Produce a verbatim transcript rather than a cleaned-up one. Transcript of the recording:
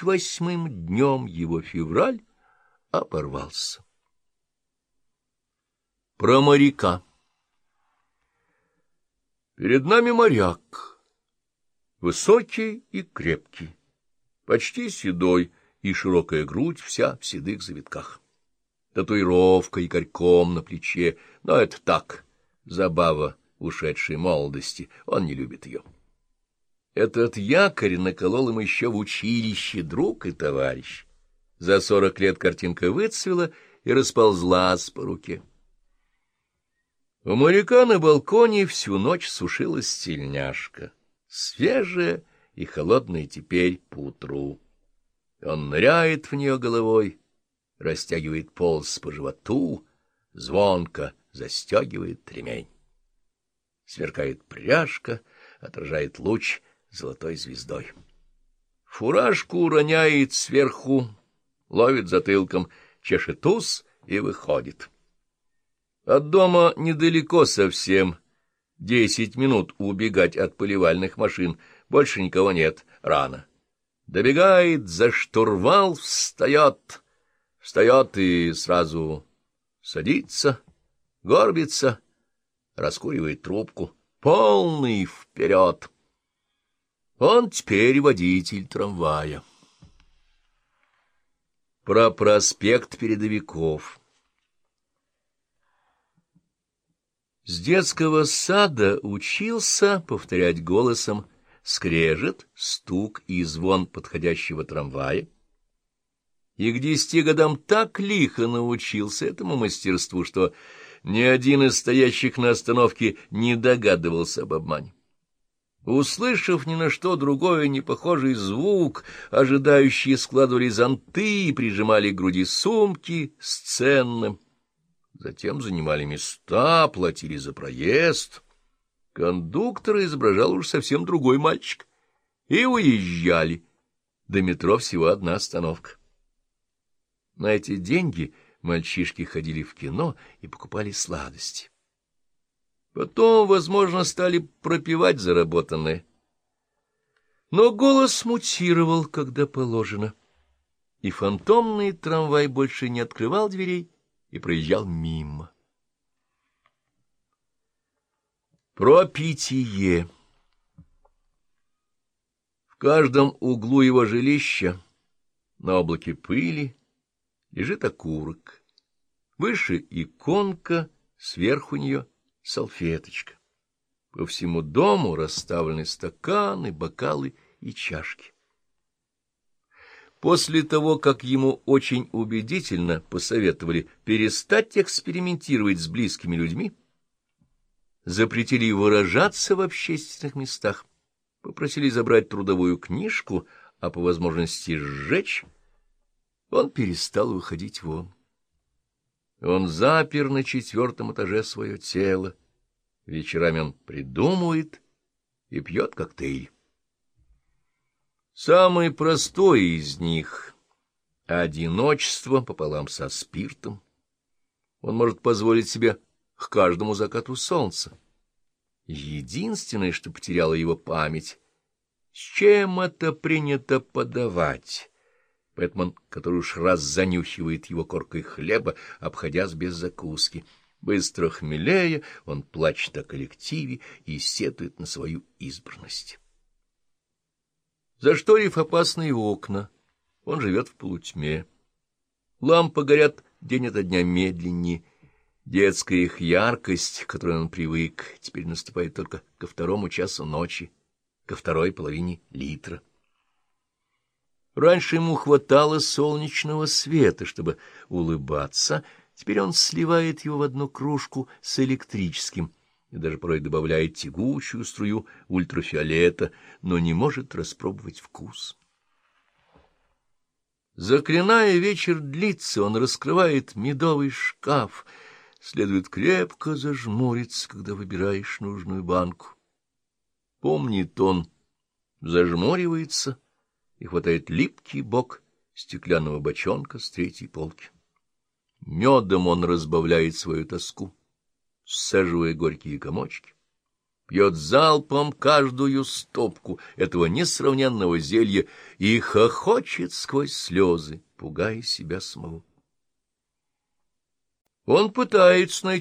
тридцать восьмым днем его февраль оборвался. Про моряка. Перед нами моряк, высокий и крепкий, почти седой, и широкая грудь вся в седых завитках. Татуировка якорьком на плече, но это так, забава ушедшей молодости, он не любит ее. Этот якорь наколол им еще в училище друг и товарищ. За сорок лет картинка выцвела и расползлась по руке. У моряка на балконе всю ночь сушилась тельняшка, свежая и холодная теперь поутру. Он ныряет в нее головой, растягивает полз по животу, звонко застегивает ремень. Сверкает пряжка, отражает луч золотой звездой. Фуражку роняет сверху, ловит затылком, чешет ус и выходит. От дома недалеко совсем, десять минут убегать от поливальных машин, больше никого нет, рано. Добегает, за штурвал встает, встает и сразу садится, горбится, раскуривает трубку, полный вперед. Он теперь водитель трамвая. Про проспект Передовиков. С детского сада учился повторять голосом скрежет, стук и звон подходящего трамвая, и к десяти годам так лихо научился этому мастерству, что ни один из стоящих на остановке не догадывался об обмане. Услышав ни на что другое непохожий звук, ожидающие складывали зонты и прижимали к груди сумки с ценным. Затем занимали места, платили за проезд. Кондуктора изображал уж совсем другой мальчик. И уезжали. До метро всего одна остановка. На эти деньги мальчишки ходили в кино и покупали сладости. Потом, возможно, стали пропивать заработанное. Но голос мутировал, когда положено. И фантомный трамвай больше не открывал дверей и проезжал мимо. Про питье. В каждом углу его жилища на облаке пыли лежит окурок. Выше иконка, сверху нее салфеточка. По всему дому расставлены стаканы, бокалы и чашки. После того, как ему очень убедительно посоветовали перестать экспериментировать с близкими людьми, запретили выражаться в общественных местах, попросили забрать трудовую книжку, а по возможности сжечь, он перестал выходить вон. Он запер на четвертом этаже свое тело. Вечерами он придумывает и пьет коктейль. Самый простой из них — одиночество пополам со спиртом. Он может позволить себе к каждому закату солнца. Единственное, что потеряла его память, с чем это принято подавать, поэтому он, который уж раз занюхивает его коркой хлеба, обходясь без закуски. Быстро хмелея, он плачет о коллективе и сетует на свою избранность. Зашторив опасные окна, он живет в полутьме. Лампы горят день ото дня медленнее. Детская их яркость, к которой он привык, теперь наступает только ко второму часу ночи, ко второй половине литра. Раньше ему хватало солнечного света, чтобы улыбаться, теперь он сливает его в одну кружку с электрическим и даже порой добавляет тягучую струю ультрафиолета, но не может распробовать вкус. Заклиная вечер длится, он раскрывает медовый шкаф. Следует крепко зажмуриться, когда выбираешь нужную банку. Помнит он, зажмуривается и хватает липкий бок стеклянного бочонка с третьей полки. Медом он разбавляет свою тоску, саживая горькие комочки. пьет залпом каждую стопку этого несравненного зелья и хохочет сквозь слезы, пугая себя самого. Он пытается найти